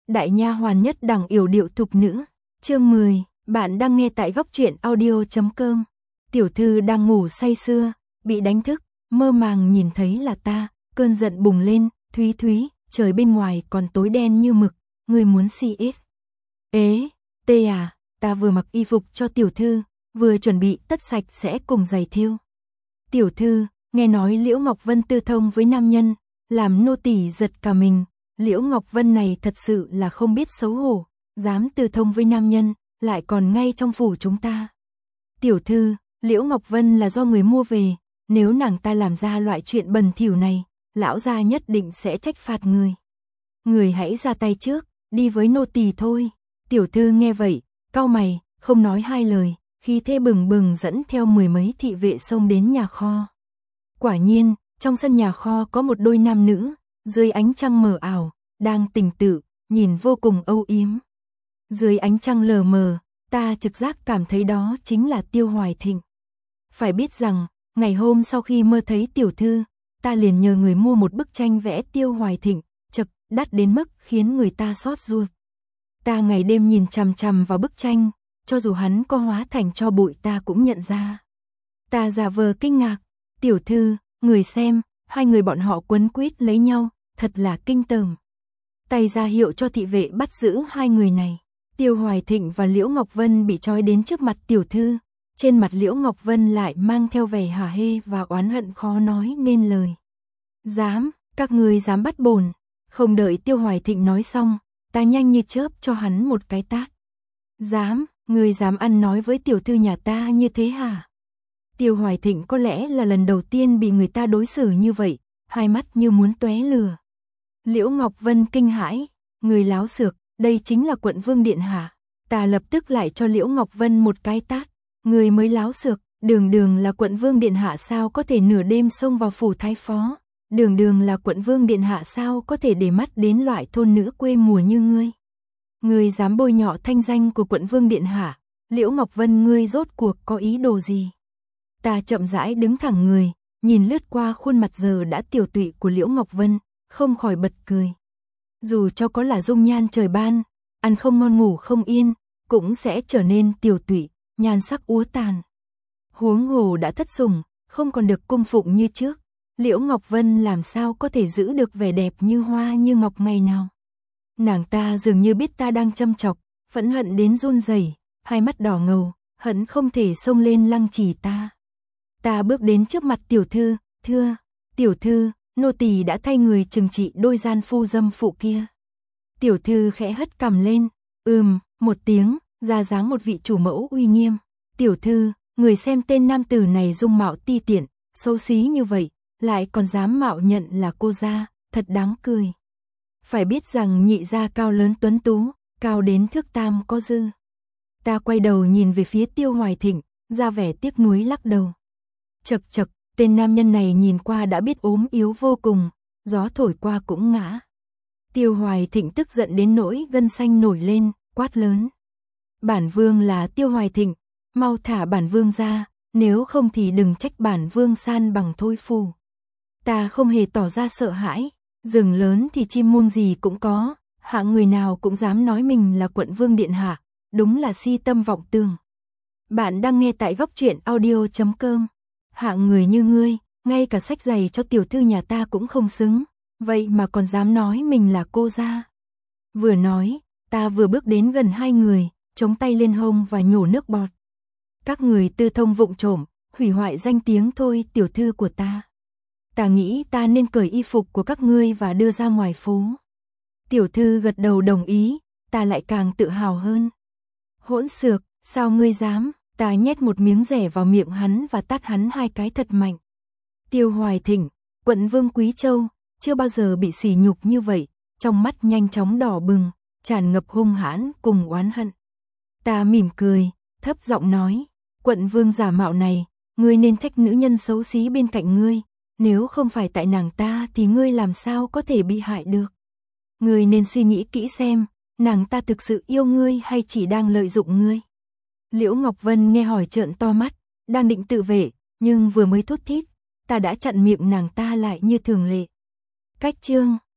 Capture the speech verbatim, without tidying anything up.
đại nha hoàn nhất đẳng yểu điệu thục nữ. Chương mười, bạn đang nghe tại góc truyện audio chấm com. Tiểu thư đang ngủ say sưa, bị đánh thức, mơ màng nhìn thấy là ta, cơn giận bùng lên, Thúy Thúy, trời bên ngoài còn tối đen như mực, ngươi muốn xê ét. Ế, tê à, ta vừa mặc y phục cho tiểu thư, vừa chuẩn bị tất sạch sẽ cùng giày thêu. Tiểu thư, nghe nói Liễu Ngọc Vân tư thông với nam nhân, làm nô tỳ giật cả mình, Liễu Ngọc Vân này thật sự là không biết xấu hổ, dám tư thông với nam nhân, lại còn ngay trong phủ chúng ta. Tiểu thư, Liễu Ngọc Vân là do người mua về, nếu nàng ta làm ra loại chuyện bẩn thỉu này, lão gia nhất định sẽ trách phạt người. Người hãy ra tay trước, đi với nô tỳ thôi. Tiểu thư nghe vậy, cau mày, không nói hai lời, khí thế bừng bừng dẫn theo mười mấy thị vệ xông đến nhà kho. Quả nhiên, trong sân nhà kho có một đôi nam nữ, dưới ánh trăng mờ ảo, đang tình tự, nhìn vô cùng âu yếm. Dưới ánh trăng lờ mờ, ta trực giác cảm thấy đó chính là Tiêu Hoài Thịnh. Phải biết rằng, ngày hôm sau khi mơ thấy tiểu thư, ta liền nhờ người mua một bức tranh vẽ Tiêu Hoài Thịnh, chật, đắt đến mức khiến người ta xót ruột. Ta ngày đêm nhìn chằm chằm vào bức tranh, cho dù hắn có hóa thành tro bụi ta cũng nhận ra. Ta giả vờ kinh ngạc, tiểu thư, người xem, hai người bọn họ quấn quýt lấy nhau, thật là kinh tởm. Tay ra hiệu cho thị vệ bắt giữ hai người này. Tiêu Hoài Thịnh và Liễu Ngọc Vân bị trói đến trước mặt tiểu thư, trên mặt Liễu Ngọc Vân lại mang theo vẻ hả hê và oán hận khó nói nên lời. Dám, các ngươi dám bắt bổn. Không đợi Tiêu Hoài Thịnh nói xong, ta nhanh như chớp cho hắn một cái tát. Dám, ngươi dám ăn nói với tiểu thư nhà ta như thế hả? Tiêu Hoài Thịnh có lẽ là lần đầu tiên bị người ta đối xử như vậy, hai mắt như muốn tóe lửa. Liễu Ngọc Vân kinh hãi, người láo xược, đây chính là quận vương điện hạ. Ta lập tức lại cho Liễu Ngọc Vân một cái tát, người mới láo xược, đường đường là quận vương điện hạ sao có thể nửa đêm xông vào phủ thái phó, đường đường là quận vương điện hạ sao có thể để mắt đến loại thôn nữ quê mùa như ngươi. Ngươi dám bôi nhọ thanh danh của quận vương điện hạ, Liễu Ngọc Vân ngươi rốt cuộc có ý đồ gì? Ta chậm rãi đứng thẳng người, nhìn lướt qua khuôn mặt giờ đã tiểu tụy của Liễu Ngọc Vân, không khỏi bật cười. Dù cho có là dung nhan trời ban, ăn không ngon ngủ không yên, cũng sẽ trở nên tiểu tụy, nhan sắc úa tàn. Huống hồ đã thất sủng, không còn được cung phụng như trước, Liễu Ngọc Vân làm sao có thể giữ được vẻ đẹp như hoa như ngọc ngày nào. Nàng ta dường như biết ta đang châm chọc, phẫn hận đến run rẩy, hai mắt đỏ ngầu, hận không thể xông lên lăng trì ta. Ta bước đến trước mặt tiểu thư, thưa, tiểu thư, nô tỳ đã thay người trừng trị đôi gian phu dâm phụ kia. Tiểu thư khẽ hất cằm lên, ừm, một tiếng, ra dáng một vị chủ mẫu uy nghiêm. Tiểu thư, người xem tên nam tử này dung mạo ti tiện, xấu xí như vậy, lại còn dám mạo nhận là cô gia, thật đáng cười. Phải biết rằng nhị gia cao lớn tuấn tú, cao đến thước tam có dư. Ta quay đầu nhìn về phía Tiêu Hoài Thịnh, ra vẻ tiếc nuối lắc đầu. Chậc chậc, tên nam nhân này nhìn qua đã biết ốm yếu vô cùng, gió thổi qua cũng ngã. Tiêu Hoài Thịnh tức giận đến nỗi gân xanh nổi lên, quát lớn. Bản vương là Tiêu Hoài Thịnh, mau thả bản vương ra, nếu không thì đừng trách bản vương san bằng thôi phù. Ta không hề tỏ ra sợ hãi, rừng lớn thì chim muông gì cũng có, hạng người nào cũng dám nói mình là quận vương điện hạ, đúng là si tâm vọng tưởng. Bạn đang nghe tại góc truyện audio chấm com. Hạng người như ngươi, ngay cả sách giày cho tiểu thư nhà ta cũng không xứng, vậy mà còn dám nói mình là cô gia. Vừa nói, ta vừa bước đến gần hai người, chống tay lên hông và nhổ nước bọt. Các người tư thông vụng trộm, hủy hoại danh tiếng thôi tiểu thư của ta. Ta nghĩ ta nên cởi y phục của các ngươi và đưa ra ngoài phố. Tiểu thư gật đầu đồng ý, ta lại càng tự hào hơn. Hỗn xược, sao ngươi dám? Ta nhét một miếng rẻ vào miệng hắn và tát hắn hai cái thật mạnh. Tiêu Hoài Thịnh, quận vương Quý Châu, chưa bao giờ bị sỉ nhục như vậy, trong mắt nhanh chóng đỏ bừng, tràn ngập hung hãn cùng oán hận. Ta mỉm cười, thấp giọng nói, quận vương giả mạo này, ngươi nên trách nữ nhân xấu xí bên cạnh ngươi, nếu không phải tại nàng ta thì ngươi làm sao có thể bị hại được. Ngươi nên suy nghĩ kỹ xem, nàng ta thực sự yêu ngươi hay chỉ đang lợi dụng ngươi. Liễu Ngọc Vân nghe hỏi trợn to mắt, đang định tự vệ, nhưng vừa mới thốt thít, ta đã chặn miệng nàng ta lại như thường lệ. Cách chương